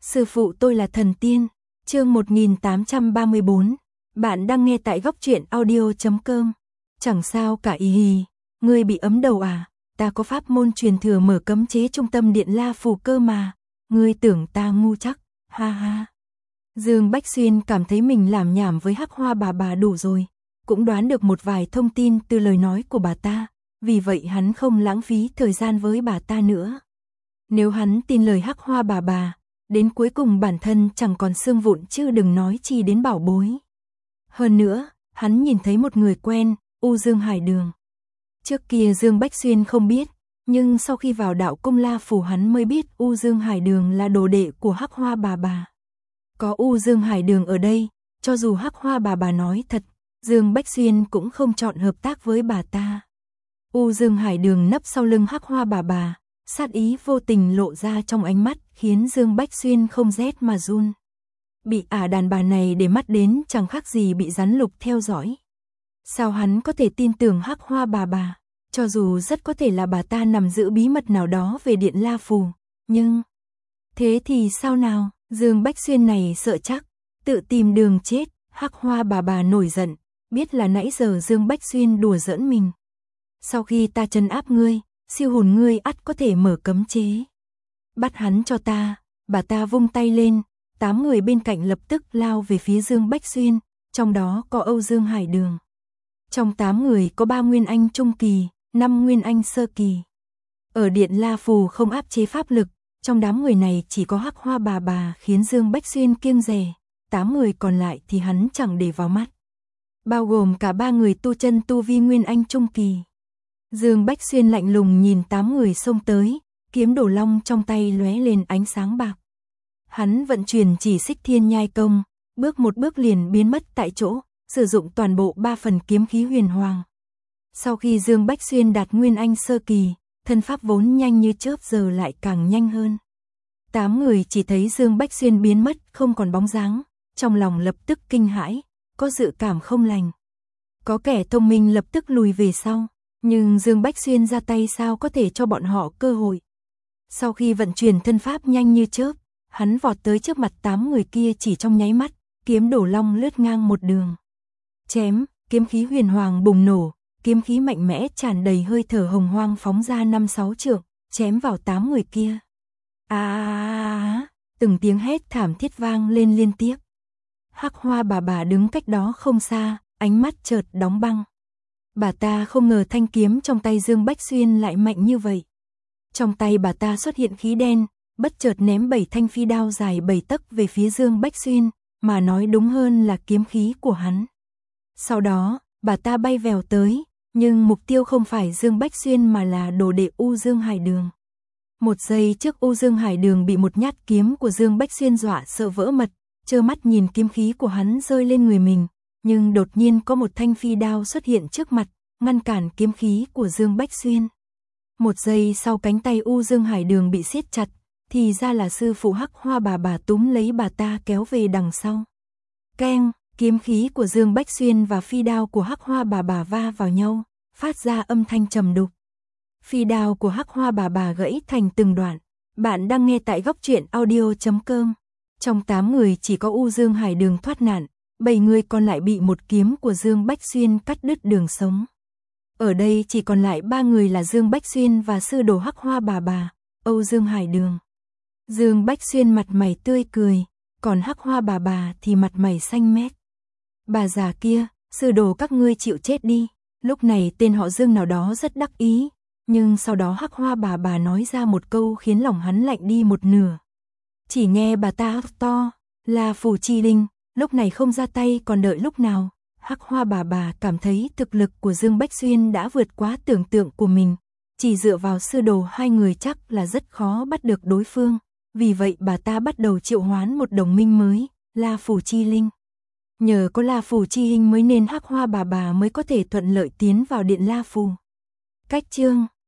Sư phụ tôi là thần tiên. Chương 1834. Bạn đang nghe tại góc truyện audio.com. Chẳng sao cả y hì, ngươi bị ấm đầu à? Ta có pháp môn truyền thừa mở cấm chế trung tâm điện La Phù cơ mà. Ngươi tưởng ta ngu chắc? Ha ha. Dương Bách Xuyên cảm thấy mình làm nhảm với Hắc Hoa bà đủ rồi, cũng đoán được một vài thông tin từ lời nói của bà ta, vì vậy hắn không lãng phí thời gian với bà ta nữa. Nếu hắn tin lời Hắc Hoa bà, đến cuối cùng bản thân chẳng còn xương vụn chứ đừng nói chi đến bảo bối. Hơn nữa, hắn nhìn thấy một người quen, U Dương Hải Đường. Trước kia Dương Bách Xuyên không biết, nhưng sau khi vào đạo cung La Phù hắn mới biết U Dương Hải Đường là đồ đệ của Hắc Hoa bà. Có U Dương Hải Đường ở đây, cho dù Hắc Hoa bà nói thật, Dương Bách Xuyên cũng không chọn hợp tác với bà ta. U Dương Hải Đường nấp sau lưng Hắc Hoa bà, sát ý vô tình lộ ra trong ánh mắt, khiến Dương Bách Xuyên không rét mà run. Bị đàn bà này để mắt đến chẳng khác gì bị rắn lục theo dõi. Sao hắn có thể tin tưởng Hắc Hoa bà, cho dù rất có thể là bà ta nằm giữ bí mật nào đó về điện La Phù, nhưng... Thế thì sao nào, Dương Bách Xuyên này sợ chắc, tự tìm đường chết. Hắc Hoa bà nổi giận, biết là nãy giờ Dương Bách Xuyên đùa giỡn mình. Sau khi ta trấn áp ngươi, siêu hồn ngươi ắt có thể mở cấm chế. Bắt hắn cho ta, bà ta vung tay lên, 8 người bên cạnh lập tức lao về phía Dương Bách Xuyên, trong đó có Âu Dương Hải Đường. Trong 8 người có 3 Nguyên Anh Trung Kỳ, 5 Nguyên Anh Sơ Kỳ. Ở điện La Phù không áp chế pháp lực, trong đám người này chỉ có Hắc Hoa bà khiến Dương Bách Xuyên kiêng dè, 8 người còn lại thì hắn chẳng để vào mắt. Bao gồm cả 3 người tu chân tu vi Nguyên Anh Trung Kỳ. Dương Bách Xuyên lạnh lùng nhìn 8 người xông tới, kiếm đổ long trong tay lóe lên ánh sáng bạc. Hắn vận chuyển chỉ xích thiên nhai công, bước một bước liền biến mất tại chỗ, sử dụng toàn bộ 3 phần kiếm khí huyền hoàng. Sau khi Dương Bách Xuyên đạt Nguyên Anh Sơ Kỳ, thân pháp vốn nhanh như chớp giờ lại càng nhanh hơn. 8 người chỉ thấy Dương Bách Xuyên biến mất không còn bóng dáng, trong lòng lập tức kinh hãi, có dự cảm không lành. Có kẻ thông minh lập tức lùi về sau, nhưng Dương Bách Xuyên ra tay sao có thể cho bọn họ cơ hội. Sau khi vận chuyển thân pháp nhanh như chớp, hắn vọt tới trước mặt 8 người kia chỉ trong nháy mắt, kiếm đổ long lướt ngang một đường. Chém, kiếm khí huyền hoàng bùng nổ, kiếm khí mạnh mẽ tràn đầy hơi thở hồng hoang phóng ra 5-6 trượng, chém vào 8 người kia. Từng tiếng hét thảm thiết vang lên liên tiếp. Hắc Hoa bà đứng cách đó không xa, ánh mắt chợt đóng băng. Bà ta không ngờ thanh kiếm trong tay Dương Bách Xuyên lại mạnh như vậy. Trong tay bà ta xuất hiện khí đen, bất chợt ném 7 thanh phi đao dài 7 tấc về phía Dương Bách Xuyên, mà nói đúng hơn là kiếm khí của hắn. Sau đó, bà ta bay vèo tới, nhưng mục tiêu không phải Dương Bách Xuyên mà là đồ đệ U Dương Hải Đường. Một giây trước U Dương Hải Đường bị một nhát kiếm của Dương Bách Xuyên dọa sợ vỡ mật, trơ mắt nhìn kiếm khí của hắn rơi lên người mình, nhưng đột nhiên có một thanh phi đao xuất hiện trước mặt, ngăn cản kiếm khí của Dương Bách Xuyên. Một giây sau cánh tay U Dương Hải Đường bị siết chặt, thì ra là sư phụ Hắc Hoa bà túm lấy bà ta kéo về đằng sau. Keng, kiếm khí của Dương Bách Xuyên và phi đao của Hắc Hoa bà va vào nhau, phát ra âm thanh trầm đục. Phi đao của Hắc Hoa bà gãy thành từng đoạn. Bạn đang nghe tại góc truyện audio.com. Trong 8 người chỉ có U Dương Hải Đường thoát nạn, 7 người còn lại bị một kiếm của Dương Bách Xuyên cắt đứt đường sống. Ở đây chỉ còn lại 3 người là Dương Bách Xuyên và sư đồ Hắc Hoa bà, Âu Dương Hải Đường. Dương Bách Xuyên mặt mày tươi cười, còn Hắc Hoa bà thì mặt mày xanh mét. Bà già kia, sư đồ các ngươi chịu chết đi. Lúc này tên họ Dương nào đó rất đắc ý, nhưng sau đó Hắc Hoa bà nói ra một câu khiến lòng hắn lạnh đi một nửa. Chỉ nghe bà ta to, là Phù Chi Linh, lúc này không ra tay còn đợi lúc nào. Hắc Hoa bà cảm thấy thực lực của Dương Bách Xuyên đã vượt quá tưởng tượng của mình, chỉ dựa vào sư đồ 2 người chắc là rất khó bắt được đối phương, vì vậy bà ta bắt đầu triệu hoán một đồng minh mới, La Phù Chi Linh. Nhờ có La Phù Chi Linh mới nên Hắc Hoa bà mới có thể thuận lợi tiến vào điện La Phù. Cách chương